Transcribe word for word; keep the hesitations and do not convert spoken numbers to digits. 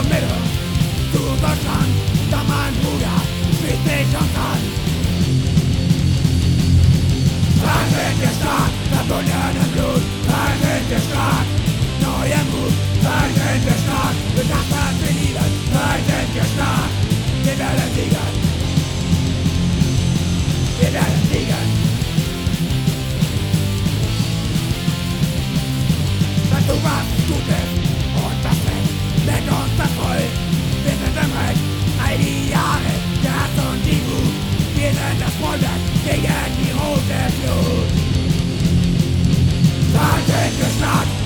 Mitte zu Deutschland, da mein Bruder schließt sich uns an. Dann sind wir stark, verbundenen Blut, dann sind wir stark, neuer Mut, dann sind wir stark, wir dachten wir lieben, dann sind wir stark, wir werden siegen, wir werden siegen. Sag du was Gutes und das Recht, leck uns das Volk, wir sind im Recht, all die Jahre, der Hass und die Wut, wir sind das Bollwerk gegen die rote Flut. Dann sind wir stark.